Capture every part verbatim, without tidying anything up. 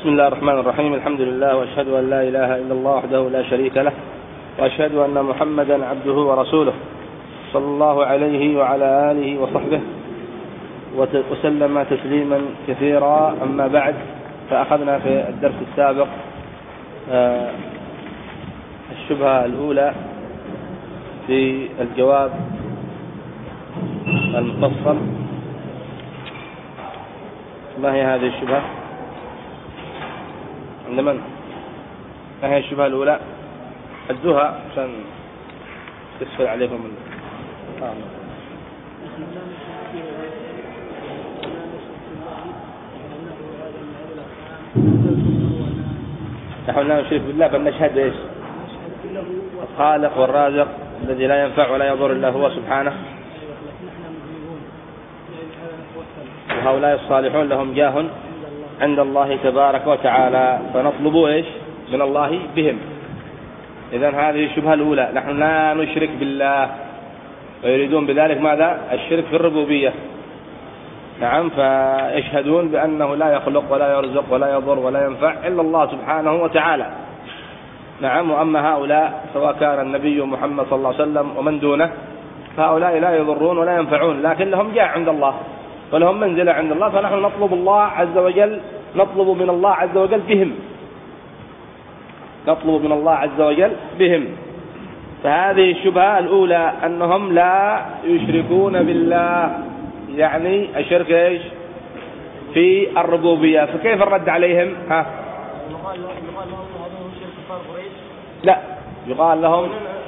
بسم الله الرحمن الرحيم. الحمد لله، وأشهد أن لا إله إلا الله وحده لا شريك له، وأشهد أن محمدا عبده ورسوله صلى الله عليه وعلى آله وصحبه وسلم تسليما كثيرا. أما بعد، فأخذنا في الدرس السابق الشبهة الأولى في الجواب المفصل. ما هي هذه الشبهة؟ عند من؟ ما هي الشبهة الأولى؟ أدوها عشان تسهل عليكم. آه. نحن لا نشرك بالله، بل نشهد ايش؟ الخالق والرازق الذي لا ينفع ولا يضر الا هو سبحانه. وهؤلاء الصالحون لهم جاه عند الله تبارك وتعالى، فنطلب ايش من الله بهم. إذن هذه الشبهة الأولى، نحن لا نشرك بالله، ويريدون بذلك ماذا؟ الشرك في الربوبية. نعم، فيشهدون بأنه لا يخلق ولا يرزق ولا يضر ولا ينفع إلا الله سبحانه وتعالى. نعم، وأما هؤلاء سواء كان النبي محمد صلى الله عليه وسلم ومن دونه، فهؤلاء لا يضرون ولا ينفعون، لكن لهم جاه عند الله ولهم منزلة عند الله، فنحن نطلب الله عز وجل، نطلب من الله عز وجل بهم، نطلب من الله عز وجل بهم. فهذه الشبهة الأولى أنهم لا يشركون بالله، يعني الشرك ايش؟ في الربوبية. فكيف الرد عليهم؟ ها؟ لا، يقال لهم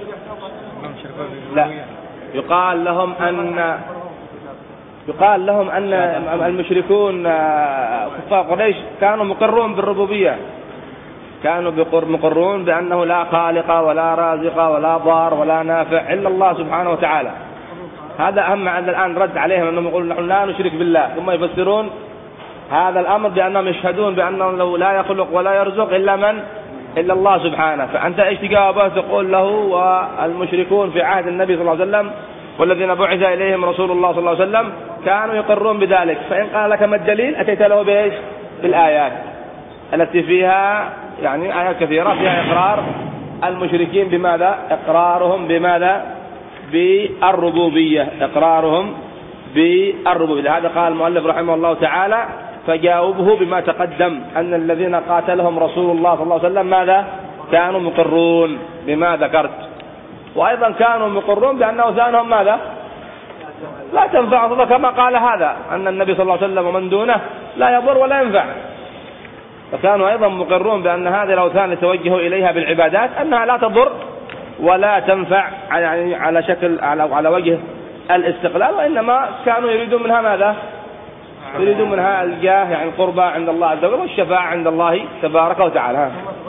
لا يقال لهم أن يقال لهم أن المشركون كفار قريش كانوا مقرون بالربوبية، كانوا مقرون بأنه لا خالق ولا رازق ولا ضار ولا نافع إلا الله سبحانه وتعالى. هذا أهم عند الآن رد عليهم، أنهم يقولون نحن لا نشرك بالله، ثم يفسرون هذا الأمر بأنهم يشهدون بأنه لا يخلق ولا يرزق إلا من؟ إلا الله سبحانه. فأنت إيش تجاوبه؟ تقول له والمشركون في عهد النبي صلى الله عليه وسلم والذين بعث إليهم رسول الله صلى الله عليه وسلم كانوا يقرون بذلك. فإن قال لك ما الدليل؟ أتيت له بإيش؟ بالآيات التي فيها يعني آيات كثيرة فيها إقرار المشركين بماذا؟ إقرارهم بماذا؟ بالربوبية، إقرارهم بالربوبية. هذا قال المؤلف رحمه الله تعالى: فجاوبه بما تقدم أن الذين قاتلهم رسول الله صلى الله عليه وسلم ماذا؟ كانوا مقرون بما ذكرت، وأيضا كانوا مقرون بأنه ثانهم ماذا؟ لا تنفع، كما قال هذا أن النبي صلى الله عليه وسلم ومن دونه لا يضر ولا ينفع. فكانوا أيضا مقرون بأن هذه الأوثان يتوجهوا إليها بالعبادات أنها لا تضر ولا تنفع يعني على شكل على على وجه الاستقلال، وإنما كانوا يريدون منها ماذا؟ يريدون منها الجاه، يعني القربى عند الله عز وجل والشفاعة عند الله تبارك وتعالى.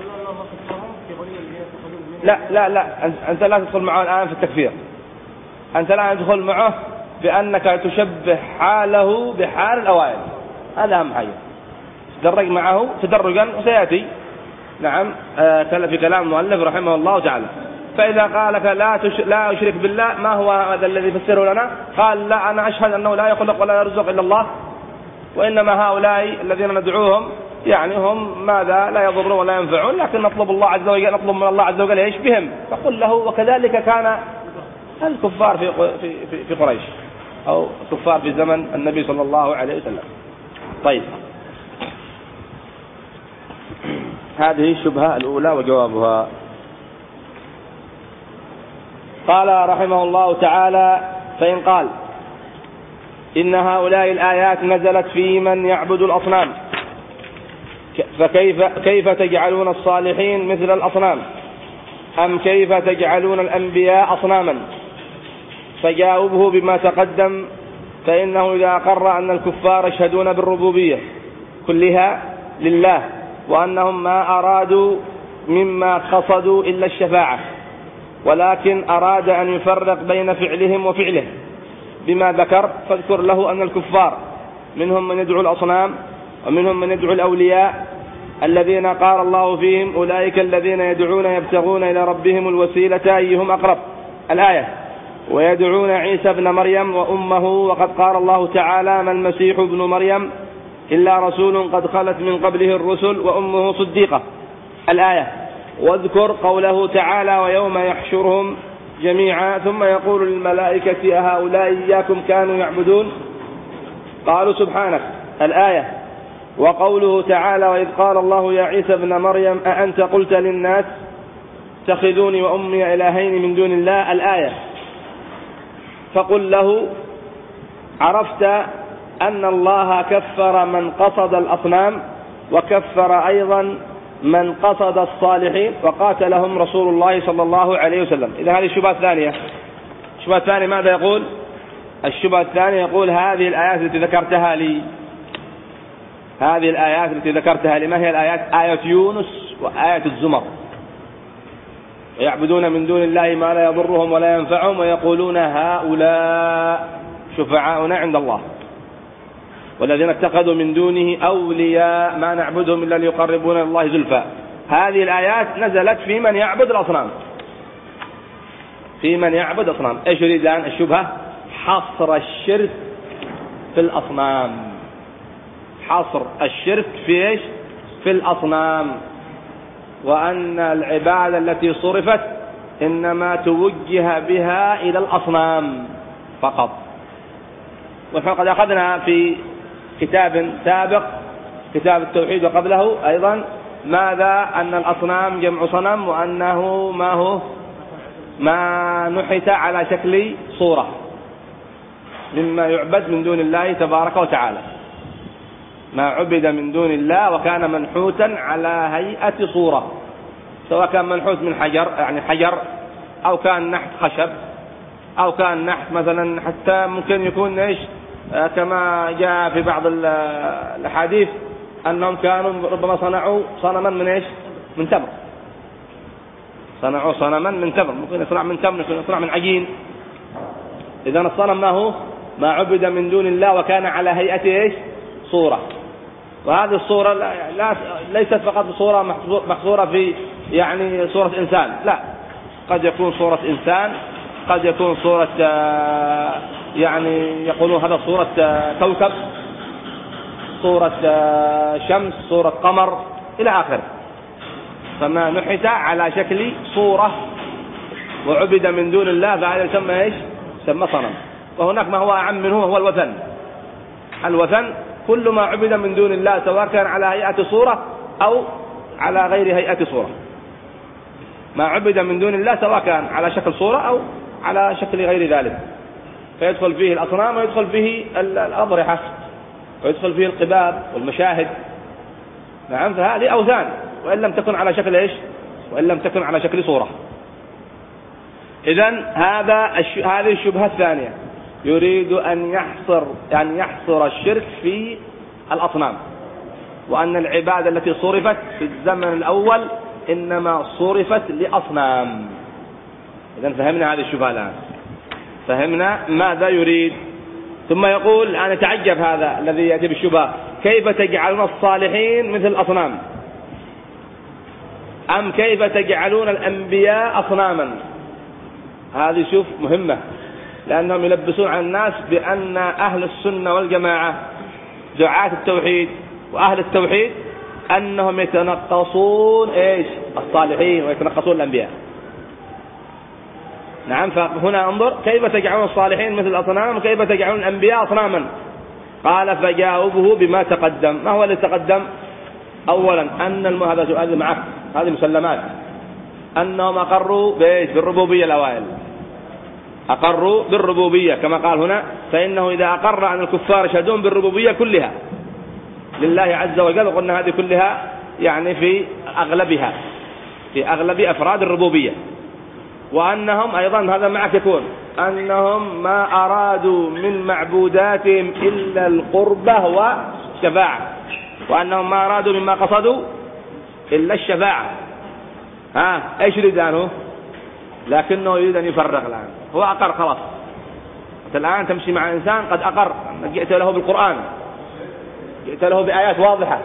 لا لا لا أنت لا تدخل معه الآن في التكفير، أنت لا تدخل معه بأنك تشبه حاله بحال الأوائل، هذا أهم حاجة. تدرج معه تدرجا وسيأتي نعم في كلام المؤلف رحمه الله تعالى. فإذا قال لك لا تش... لا أشرك بالله، ما هو هذا الذي فسره لنا؟ قال: لا، أنا أشهد أنه لا يخلق ولا يرزق إلا الله، وإنما هؤلاء الذين ندعوهم يعني هم ماذا؟ لا يضرون ولا ينفعون، لكن نطلب الله عز وجل، نطلب من الله عز وجل ايش؟ بهم. فقل له: وكذلك كان الكفار في في في قريش، أو الكفار في زمن النبي صلى الله عليه وسلم. طيب، هذه الشبهة الأولى وجوابها. قال رحمه الله تعالى: فإن قال إن هؤلاء الآيات نزلت في من يعبد الأصنام، فكيف كيف تجعلون الصالحين مثل الأصنام؟ أم كيف تجعلون الأنبياء أصناما؟ فجاوبه بما تقدم، فإنه إذا أقر أن الكفار يشهدون بالربوبية كلها لله، وأنهم ما أرادوا مما قصدوا إلا الشفاعة، ولكن أراد أن يفرق بين فعلهم وفعله بما ذكر، فاذكر له أن الكفار منهم من يدعو الأصنام ومنهم من يدعو الأولياء الذين قال الله فيهم: أولئك الذين يدعون يبتغون إلى ربهم الوسيلة أيهم أقرب، الآية. ويدعون عيسى ابن مريم وأمه، وقد قال الله تعالى: ما المسيح ابن مريم إلا رسول قد خلت من قبله الرسل وأمه صديقة. الآية. واذكر قوله تعالى ويوم يحشرهم جميعا ثم يقول للملائكة أهؤلاء إياكم كانوا يعبدون قالوا سبحانك. الآية. وقوله تعالى وإذ قال الله يا عيسى ابن مريم أأنت قلت للناس اتخذوني وأمي إلهين من دون الله. الآية. فقل له عرفت أن الله كفر من قصد الأصنام وكفر أيضا من قصد الصالحين وقاتلهم رسول الله صلى الله عليه وسلم. إذا هذه الشبهة الثانية. الشبهة الثانية ماذا يقول؟ الشبهة الثانية يقول هذه الآيات التي ذكرتها لي هذه الآيات التي ذكرتها لي ما هي الآيات؟ آية يونس وآية الزمر. ويعبدون من دون الله ما لا يضرهم ولا ينفعهم ويقولون هؤلاء شفعاؤنا عند الله والذين اتخذوا من دونه أولياء ما نعبدهم إلا ليقربونا إلى الله زلفى. هذه الآيات نزلت في من يعبد الأصنام في من يعبد الأصنام. إيش يريد الآن الشبهة؟ حصر الشرك في الأصنام. حصر الشرك في إيش؟ في الأصنام. وأن العبادة التي صرفت إنما توجه بها إلى الأصنام فقط. ونحن قد أخذنا في كتاب سابق كتاب التوحيد وقبله أيضا ماذا؟ أن الأصنام جمع صنم وأنه ما هو ما نحت على شكل صورة مما يعبد من دون الله تبارك وتعالى. ما عبد من دون الله وكان منحوتا على هيئة صورة سواء كان منحوت من حجر يعني حجر أو كان نحت خشب أو كان نحت مثلا حتى ممكن يكون إيش كما جاء في بعض الأحاديث أنهم كانوا ربما صنعوا صنما من إيش من تمر. صنعوا صنما من تمر ممكن يصنع من تمر ممكن يصنع من عجين. إذا الصنم ما هو ما عبد من دون الله وكان على هيئة إيش صورة. وهذه الصورة لا ليست فقط صورة محصورة في يعني صورة إنسان لا قد يكون صورة إنسان قد يكون صورة يعني يقولون هذا صورة كوكب صورة شمس صورة قمر إلى آخره. فما نحت على شكل صورة وعبد من دون الله فهذا يسمى إيش يسمى صنم. وهناك ما هو أعم منه هو الوثن. الوثن كل ما عبد من دون الله سواء كان على هيئة صورة أو على غير هيئة صورة. ما عبد من دون الله سواء كان على شكل صورة أو على شكل غير ذلك فيدخل فيه الأصنام ويدخل فيه الأضرحة ويدخل فيه القباب والمشاهد. نعم فهذه أوثان وإن لم تكن على شكل إيش وإن لم تكن على شكل صورة. إذن هذا هذه الشبهة الثانية يريد أن يحصر يعني يحصر الشرك في الأصنام وأن العبادة التي صرفت في الزمن الأول إنما صرفت لأصنام. إذن فهمنا هذه الشبهة الآن فهمنا ماذا يريد. ثم يقول أنا تعجب هذا الذي يأتي بالشبهة كيف تجعلون الصالحين مثل الأصنام أم كيف تجعلون الأنبياء أصناما. هذه شوف مهمة لأنهم يلبسون على الناس بأن أهل السنة والجماعة دعاة التوحيد وأهل التوحيد أنهم يتنقصون إيش الصالحين ويتنقصون الأنبياء. نعم فهنا انظر كيف تجعلون الصالحين مثل الأصنام وكيف تجعلون الأنبياء أصناما. قال فجاوبه بما تقدم. ما هو اللي تقدم؟ أولا أن هذا سؤال معك هذه مسلمات أنهم أقروا بإيش بالربوبية الأوائل أقروا بالربوبية كما قال هنا فإنه إذا أقر أن الكفار يشهدون بالربوبية كلها لله عز وجل وقلنا هذه كلها يعني في أغلبها في أغلب أفراد الربوبية. وأنهم أيضا هذا معك يكون أنهم ما أرادوا من معبوداتهم إلا القربة والشفاعة وأنهم ما أرادوا مما قصدوا إلا الشفاعة. ها إيش يريد عنه؟ لكنه يريد أن يفرق الآن. هو أقر خلاص. الآن تمشي مع إنسان قد أقر جئت له بالقرآن جئت له بآيات واضحة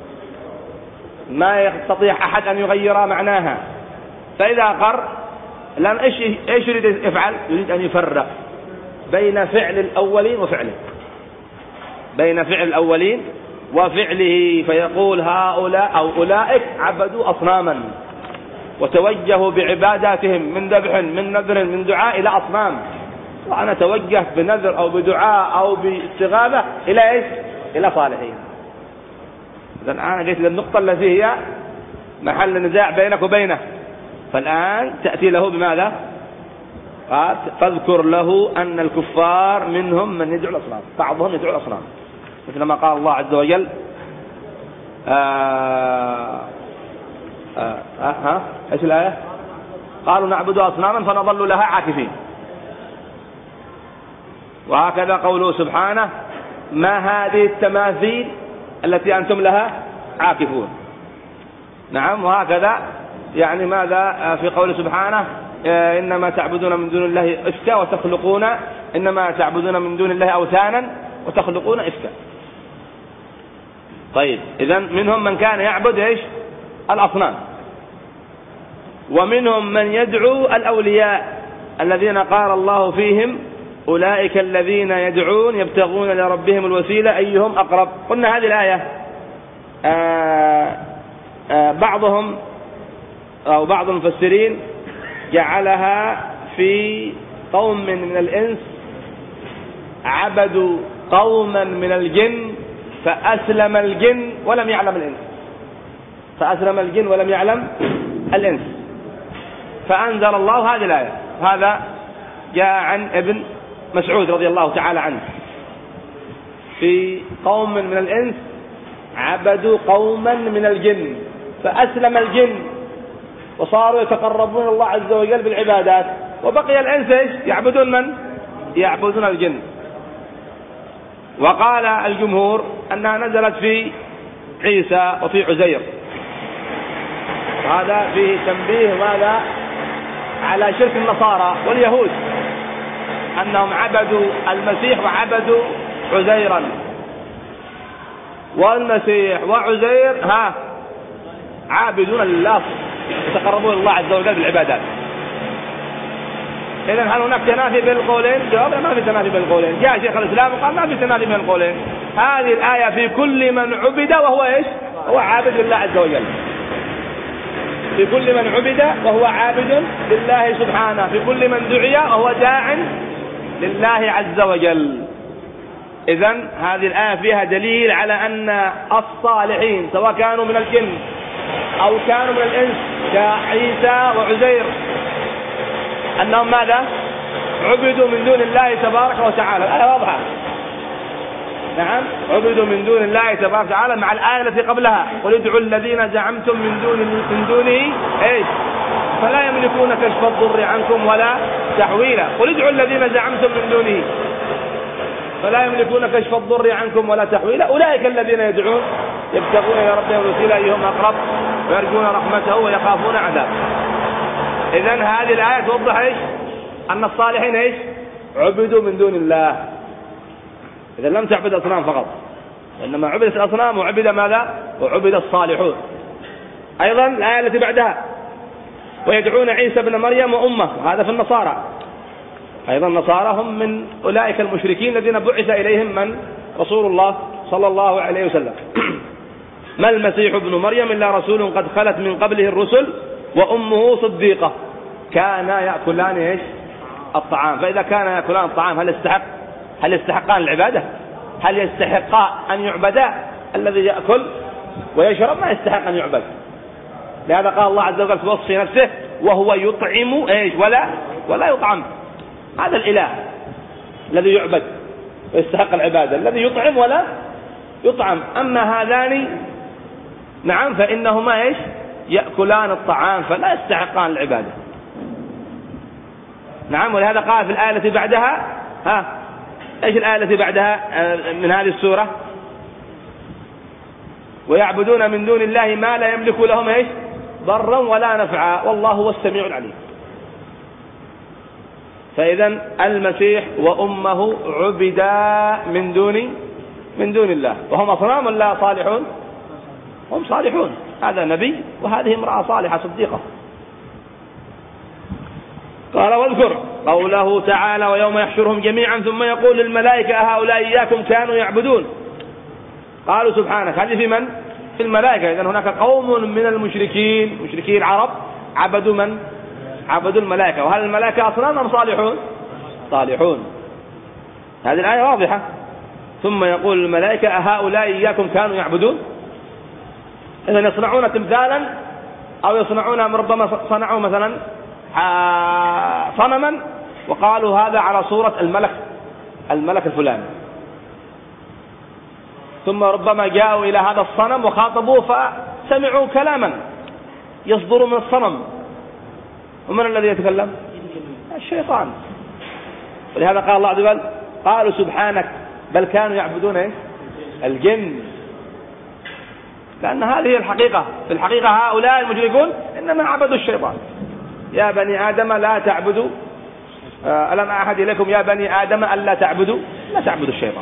ما يستطيع أحد أن يغير معناها. فإذا أقر الآن إيش إيش يريد يفعل؟ يريد أن يفرق بين فعل الأولين وفعله بين فعل الأولين وفعله، فيقول هؤلاء أو أولئك عبدوا أصناما وتوجهوا بعباداتهم من ذبح من نذر من دعاء إلى أصنام، وأنا أتوجه بنذر أو بدعاء أو باستغاثة إلى إيش؟ إلى صالحين. إذا الآن جئت للنقطة التي هي محل نزاع بينك وبينه، فالآن تأتي له بماذا؟ قال فاذكر له أن الكفار منهم من يدعو الأصنام، بعضهم يدعو الأصنام، مثل ما قال الله عز وجل آه آه آه ها ايش الآية؟ قالوا نعبد أصناما فنظل لها عاكفين. وهكذا قوله سبحانه ما هذه التماثيل التي أنتم لها عاكفون. نعم. وهكذا يعني ماذا في قوله سبحانه إنما تعبدون من دون الله إفكا وتخلقون إنما تعبدون من دون الله أوثانا وتخلقون إفكا. طيب إذن منهم من كان يعبد إيش؟ الأصنام، ومنهم من يدعو الأولياء الذين قال الله فيهم أولئك الذين يدعون يبتغون لربهم الوسيلة أيهم أقرب. قلنا هذه الآية آآ آآ بعضهم أو بعض المفسرين جعلها في قوم من الإنس عبدوا قوما من الجن فأسلم الجن ولم يعلم الإنس، فأسلم الجن ولم يعلم الإنس، فأنزل الله هذه الآية. هذا جاء عن ابن مسعود رضي الله تعالى عنه في قوم من الإنس عبدوا قوما من الجن فأسلم الجن وصاروا يتقربون الله عز وجل بالعبادات، وبقي الإنس يعبدون من؟ يعبدون الجن. وقال الجمهور أنها نزلت في عيسى وفي عزير، هذا فيه تنبيه ماذا على شرك النصارى واليهود أنهم عبدوا المسيح وعبدوا عزيرا، والمسيح وعزير ها عابدون لله يتقربون الله عز وجل بالعبادات. إذن هل هناك تنافي بين القولين؟ جواب ما في تنافي بين القولين. جاء شيخ الإسلام وقال ما في تنافي بين القولين. هذه الآية في كل من عبد وهو إيش؟ هو عابد لله عز وجل، في كل من عبد وهو عابد لله سبحانه، في كل من دعي وهو داع لله عز وجل. إذن هذه الآية فيها دليل على أن الصالحين سواء كانوا من الجن أو كانوا من الإنس كعيسى وعزير أنهم ماذا؟ عبدوا من دون الله تبارك وتعالى. الآية واضحة. نعم، عبدوا من دون الله تبارك وتعالى مع الآية التي قبلها قل ادعوا الذين زعمتم من دون من دونه ايش؟ فلا يملكون كشف الضر عنكم ولا تحويلا. قل ادعوا الذين زعمتم من دونه فلا يملكون كشف الضر عنكم ولا تحويلا أولئك الذين يدعون يبتغون إلى ربهم الوسيلة أيهم أقرب ويرجون رحمته ويخافون عذابه. إذن هذه الآية توضح إيش؟ أن الصالحين إيش؟ عبدوا من دون الله. إذا لم تعبد أصنام فقط، إنما عبدت الأصنام وعبد ماذا؟ وعبد الصالحون. أيضا الآية التي بعدها ويدعون عيسى بن مريم وأمه، هذا في النصارى. أيضا النصارى هم من أولئك المشركين الذين بعث إليهم من؟ رسول الله صلى الله عليه وسلم. ما المسيح ابن مريم إلا رسول قد خلت من قبله الرسل وأمه صديقة كانا يأكلان إيش؟ الطعام. فإذا كان يأكلان الطعام هل يستحق هل يستحقان العبادة؟ هل يستحقا أن يعبدا؟ الذي يأكل ويشرب ما يستحق أن يعبد. لهذا قال الله عز وجل في وصف نفسه وهو يطعم إيش ولا ولا يطعم. هذا الإله الذي يعبد ويستحق العبادة، الذي يطعم ولا يطعم. أما هذان نعم فإنهما إيش؟ يأكلان الطعام فلا يستحقان العبادة. نعم. ولهذا قال في الآية التي بعدها ها إيش الآية التي بعدها من هذه السورة؟ ويعبدون من دون الله ما لا يملك لهم إيش؟ ضرا ولا نفعا والله هو السميع العليم. فإذا المسيح وأمه عبدا من دون من دون الله، وهم أصنام ولا صالحون؟ هم صالحون. هذا نبي وهذه امرأة صالحة صديقة. قال واذكر قوله تعالى ويوم يحشرهم جميعا ثم يقول للملائكة هؤلاء إياكم كانوا يعبدون قالوا سبحانك، هذه في من؟ في الملائكة. إذن هناك قوم من المشركين، مشركي العرب، عبدوا من؟ عبدوا الملائكة. وهل الملائكة أصنام أم صالحون؟ صالحون. هذه الآية واضحة. ثم يقول الملائكة أهؤلاء إياكم كانوا يعبدون؟ إذن يصنعون تمثالا أو يصنعون، ربما صنعوا مثلا صنما وقالوا هذا على صورة الملك الملك الفلاني، ثم ربما جاءوا إلى هذا الصنم وخاطبوه فسمعوا كلاما يصدر من الصنم. ومن الذي يتكلم؟ الشيطان. ولهذا قال الله عز وجل قالوا سبحانك بل كانوا يعبدون إيه؟ الجن. لأن هذه الحقيقة. في الحقيقة هؤلاء المشركون إنما عبدوا الشيطان. يا بني آدم لا تعبدوا، ألم أعهد إليكم يا بني آدم ألا تعبدوا، لا تعبدوا الشيطان.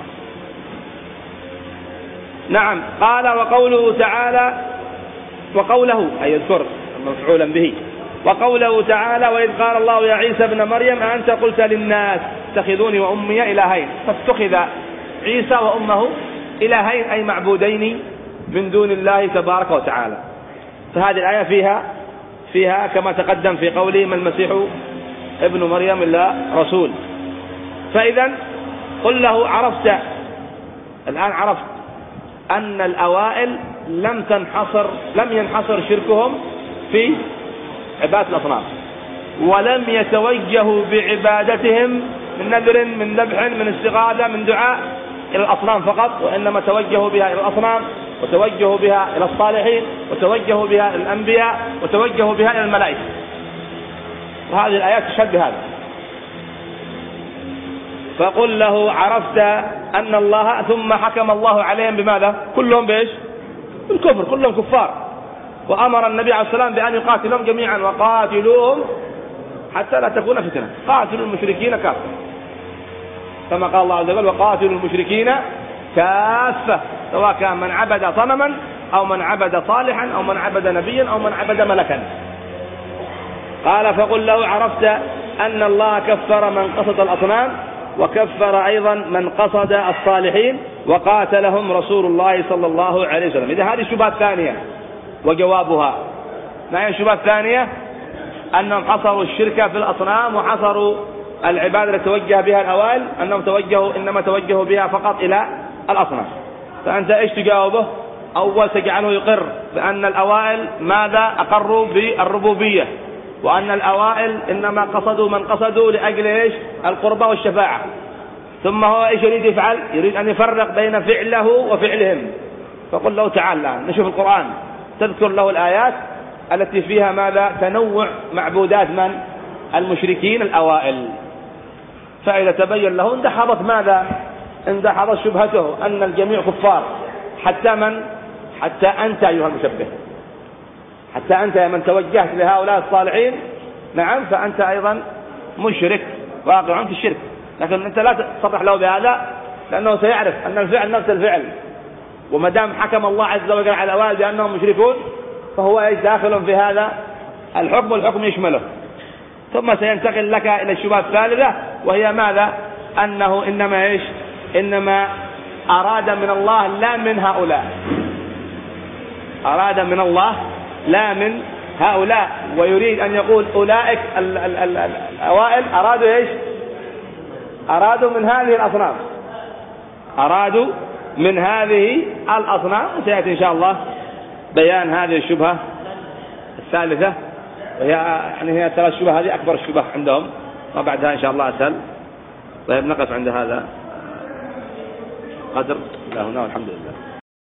نعم. قال وقوله تعالى، وقوله أي يذكر مفعولا به، وقوله تعالى وإذ قال الله يا عيسى ابن مريم أأنت قلت للناس اتخذوني وأمي إلهين، فاتخذ عيسى وأمه إلهين أي معبودين من دون الله تبارك وتعالى. فهذه الآية فيها فيها كما تقدم في قوله ما المسيح ابن مريم إلا رسول. فإذا قل له عرفت الآن عرفت أن الأوائل لم تنحصر لم ينحصر شركهم في عبادة الأصنام، ولم يتوجهوا بعبادتهم من نذر من ذبح من استغاثة من دعاء إلى الأصنام فقط، وإنما توجهوا بها إلى الأصنام، وتوجهوا بها إلى الصالحين، وتوجهوا بها إلى الأنبياء، وتوجهوا بها إلى الملائكة. وهذه الآيات تشهد بهذا. فقل له عرفت أن الله، ثم حكم الله عليهم بماذا؟ كلهم بإيش؟ بالكفر، كلهم كفار. وأمر النبي عليه الصلاة والسلام بأن يقاتلهم جميعا وقاتلوهم حتى لا تكون فتنة. قاتلوا المشركين كافة، كما قال الله عز وجل وقاتلوا المشركين كافة، سواء كان من عبد صنما أو من عبد صالحا أو من عبد نبيا أو من عبد ملكا. قال فقل له عرفت أن الله كفر من قصد الأصنام، وكفر أيضا من قصد الصالحين، وقاتلهم رسول الله صلى الله عليه وسلم. إذا هذه الشبهة الثانية وجوابها. ما هي الشبهة الثانية؟ أنهم حصروا الشرك في الأصنام وحصروا العبادة التي توجه بها الأوائل، أنهم توجهوا إنما توجهوا بها فقط إلى الأصنام. فأنت إيش تجاوبه؟ أول تجعله يقر بأن الأوائل ماذا؟ أقروا بالربوبية، وأن الأوائل إنما قصدوا من قصدوا لأجل إيش؟ القربة والشفاعة. ثم هو إيش يريد يفعل؟ يريد أن يفرق بين فعله وفعلهم. فقل له تعال الآن نشوف القرآن، تذكر له الآيات التي فيها ماذا؟ تنوع معبودات من؟ المشركين الأوائل. فإذا تبين له اندحضت ماذا؟ اندحضت شبهته أن الجميع كفار، حتى من؟ حتى أنت أيها المشبه، حتى أنت من توجهت لهؤلاء الصالحين، نعم، فأنت أيضا مشرك واقع في الشرك. لكن أنت لا تصرح له بهذا، لأنه سيعرف أن الفعل نفس الفعل، وما دام حكم الله عز وجل على الأوائل بأنهم مشركون فهو داخل في هذا الحكم، والحكم يشمله. ثم سينتقل لك إلى الشبهة الثالثة، وهي ماذا؟ أنه إنما إيش؟ إنما أراد من الله لا من هؤلاء، أراد من الله لا من هؤلاء، ويريد أن يقول أولئك ال ال ال الأوائل أرادوا إيش؟ أرادوا من هذه الأصنام، أرادوا من هذه الأصنام. سيأتي إن شاء الله بيان هذه الشبهة الثالثة، وهي يعني هي ثلاث شبهة، هذه أكبر الشبهة عندهم، وبعدها إن شاء الله أسهل. طيب نقف عند هذا قدر. لا هنا والحمد لله.